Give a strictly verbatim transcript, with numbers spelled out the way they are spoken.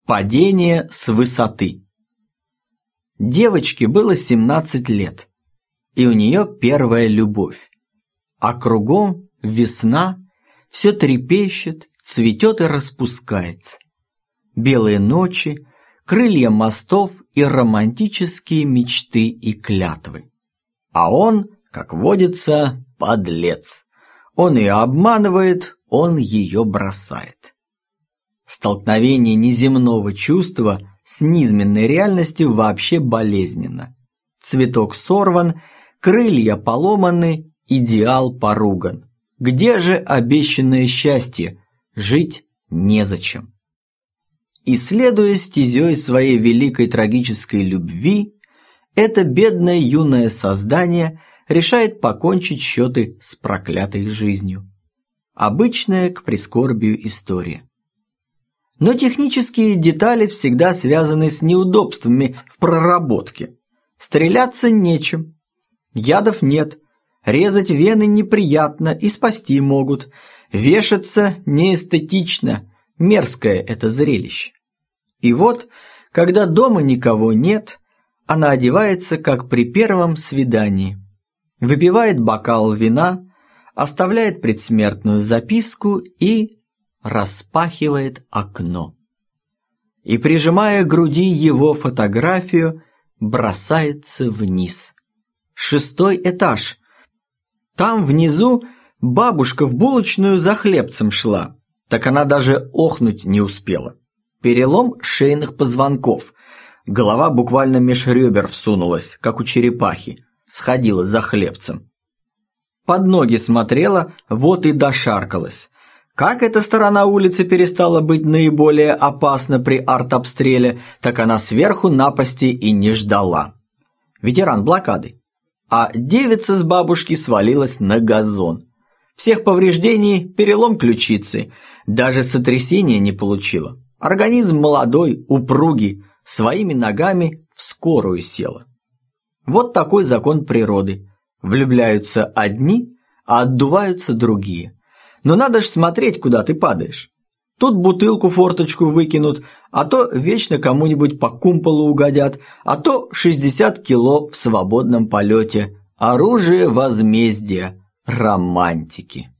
Падение с высоты. Девочке было семнадцать лет, и у нее первая любовь. А кругом весна, все трепещет, цветет и распускается. Белые ночи, крылья мостов и романтические мечты и клятвы. А он, как водится, подлец. Он ее обманывает, он ее бросает. Столкновение неземного чувства с низменной реальностью вообще болезненно. Цветок сорван, крылья поломаны, идеал поруган. Где же обещанное счастье? Жить незачем. Исследуя стезей своей великой трагической любви, это бедное юное создание решает покончить счеты с проклятой жизнью. Обычная к прискорбию история. Но технические детали всегда связаны с неудобствами в проработке. Стреляться нечем, ядов нет, резать вены неприятно и спасти могут, вешаться неэстетично, мерзкое это зрелище. И вот, когда дома никого нет, она одевается, как при первом свидании, выпивает бокал вина, оставляет предсмертную записку и распахивает окно. И, прижимая к груди его фотографию, бросается вниз. Шестой этаж. Там внизу бабушка в булочную за хлебцем шла, так она даже охнуть не успела. Перелом шейных позвонков. Голова буквально меж ребер всунулась, как у черепахи, сходила за хлебцем. Под ноги смотрела, вот и дошаркалась. Как эта сторона улицы перестала быть наиболее опасна при артобстреле, так она сверху напасти и не ждала. Ветеран блокады. А девица с бабушки свалилась на газон. Всех повреждений, перелом ключицы, даже сотрясения не получила. Организм молодой, упругий, своими ногами в скорую села. Вот такой закон природы. Влюбляются одни, а отдуваются другие. Но надо ж смотреть, куда ты падаешь. Тут бутылку форточку выкинут, а то вечно кому-нибудь по кумполу угодят, а то шестьдесят кило в свободном полете. Оружие возмездия, романтики.